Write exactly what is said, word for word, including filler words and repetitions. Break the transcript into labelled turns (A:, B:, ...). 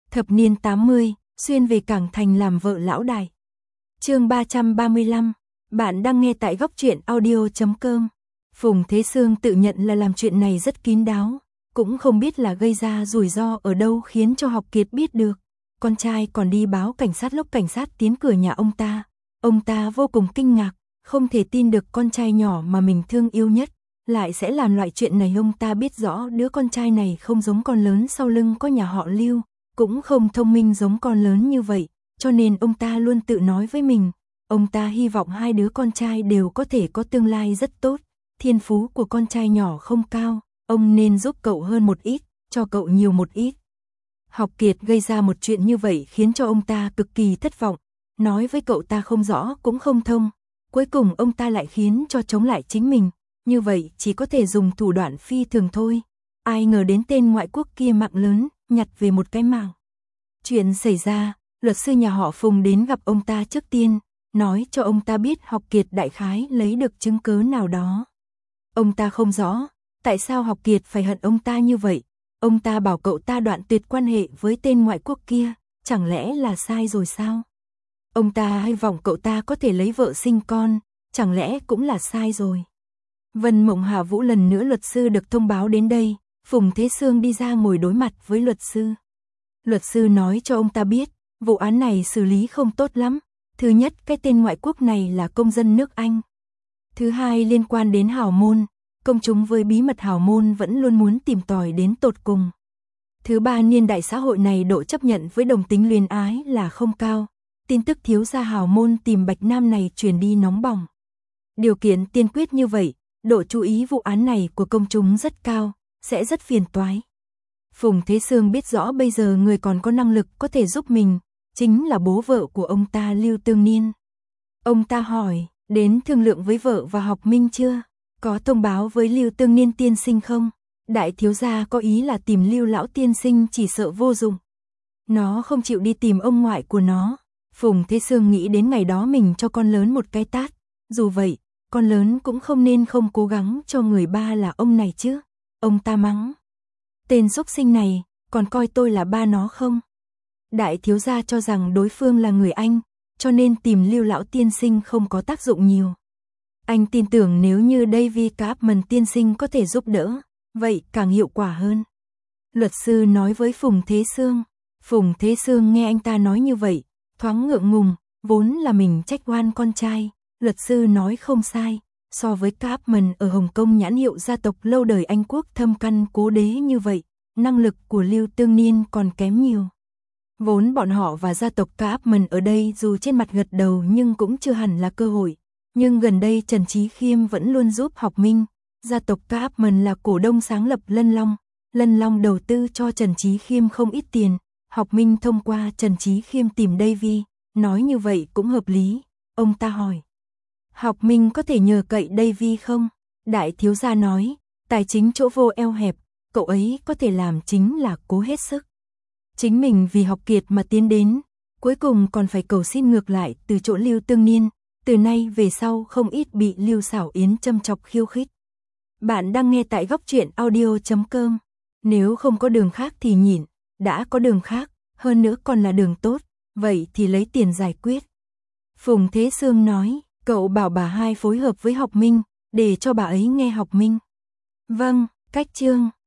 A: Thập niên tám mươi, xuyên về Cảng Thành làm vợ lão đại. Chương ba trăm ba mươi lăm, bạn đang nghe tại góc truyện audio chấm com. Phùng Thế Sương tự nhận là làm chuyện này rất kín đáo, cũng không biết là gây ra rủi ro ở đâu khiến cho Học Kiệt biết được. Con trai còn đi báo cảnh sát lúc cảnh sát tiến cửa nhà ông ta. Ông ta vô cùng kinh ngạc, không thể tin được con trai nhỏ mà mình thương yêu nhất lại sẽ làm loại chuyện này. Ông ta biết rõ đứa con trai này không giống con lớn sau lưng có nhà họ Lưu, cũng không thông minh giống con lớn như vậy, cho nên ông ta luôn tự nói với mình, ông ta hy vọng hai đứa con trai đều có thể có tương lai rất tốt. Thiên phú của con trai nhỏ không cao, ông nên giúp cậu hơn một ít, cho cậu nhiều một ít. Học Kiệt gây ra một chuyện như vậy khiến cho ông ta cực kỳ thất vọng, nói với cậu ta không rõ cũng không thông, cuối cùng ông ta lại khiến cho chống lại chính mình, như vậy chỉ có thể dùng thủ đoạn phi thường thôi. Ai ngờ đến tên ngoại quốc kia mạng lớn, nhặt về một cái mạng. Chuyện xảy ra, luật sư nhà họ Phùng đến gặp ông ta trước tiên, nói cho ông ta biết Học Kiệt đại khái lấy được chứng cứ nào đó. Ông ta không rõ, tại sao Học Kiệt phải hận ông ta như vậy, ông ta bảo cậu ta đoạn tuyệt quan hệ với tên ngoại quốc kia, chẳng lẽ là sai rồi sao? Ông ta hy vọng cậu ta có thể lấy vợ sinh con, chẳng lẽ cũng là sai rồi? Vân Mộng Hạ Vũ lần nữa luật sư được thông báo đến đây, Phùng Thế Sương đi ra ngồi đối mặt với luật sư. Luật sư nói cho ông ta biết, vụ án này xử lý không tốt lắm. Thứ nhất, cái tên ngoại quốc này là công dân nước Anh. Thứ hai, liên quan đến hào môn, công chúng với bí mật hào môn vẫn luôn muốn tìm tòi đến tột cùng. Thứ ba, niên đại xã hội này độ chấp nhận với đồng tính luyến ái là không cao. Tin tức thiếu gia hào môn tìm Bạch Nam này truyền đi nóng bỏng. Điều kiện tiên quyết như vậy, độ chú ý vụ án này của công chúng rất cao, sẽ rất phiền toái. Phùng Thế Sương biết rõ bây giờ người còn có năng lực có thể giúp mình, chính là bố vợ của ông ta Lưu Tương Niên. Ông ta hỏi, đến thương lượng với vợ và Học Minh chưa? Có thông báo với Lưu Tương Niên tiên sinh không? Đại thiếu gia có ý là tìm Lưu lão tiên sinh chỉ sợ vô dụng. Nó không chịu đi tìm ông ngoại của nó. Phùng Thế Sương nghĩ đến ngày đó mình cho con lớn một cái tát. Dù vậy, con lớn cũng không nên không cố gắng cho người ba là ông này chứ. Ông ta mắng. Tên xúc sinh này, còn coi tôi là ba nó không? Đại thiếu gia cho rằng đối phương là người Anh, cho nên tìm Lưu lão tiên sinh không có tác dụng nhiều. Anh tin tưởng nếu như David Chapman tiên sinh có thể giúp đỡ, vậy càng hiệu quả hơn. Luật sư nói với Phùng Thế Sương. Phùng Thế Sương nghe anh ta nói như vậy, thoáng ngượng ngùng, vốn là mình trách oan con trai. Luật sư nói không sai, so với Chapman ở Hồng Kông nhãn hiệu gia tộc lâu đời Anh quốc thâm căn cố đế như vậy, năng lực của Lưu Tương Niên còn kém nhiều. Vốn bọn họ và gia tộc Chapman ở đây dù trên mặt gật đầu nhưng cũng chưa hẳn là cơ hội. Nhưng gần đây Trần Chí Khiêm vẫn luôn giúp Học Minh. Gia tộc Chapman là cổ đông sáng lập Lân Long. Lân Long đầu tư cho Trần Chí Khiêm không ít tiền. Học Minh thông qua Trần Chí Khiêm tìm Davy. Nói như vậy cũng hợp lý. Ông ta hỏi. Học Minh có thể nhờ cậy Davy không? Đại thiếu gia nói. Tài chính chỗ vô eo hẹp. Cậu ấy có thể làm chính là cố hết sức. Chính mình vì Học Kiệt mà tiến đến. Cuối cùng còn phải cầu xin ngược lại từ chỗ Lưu Tương Niên. Từ nay về sau không ít bị Lưu Xảo Yến châm chọc khiêu khích. Bạn đang nghe tại góc truyện audio chấm com. Nếu không có đường khác thì nhịn, đã có đường khác, hơn nữa còn là đường tốt, vậy thì lấy tiền giải quyết. Phùng Thế Sương nói, cậu bảo bà hai phối hợp với Học Minh, để cho bà ấy nghe Học Minh. Vâng, cách chương.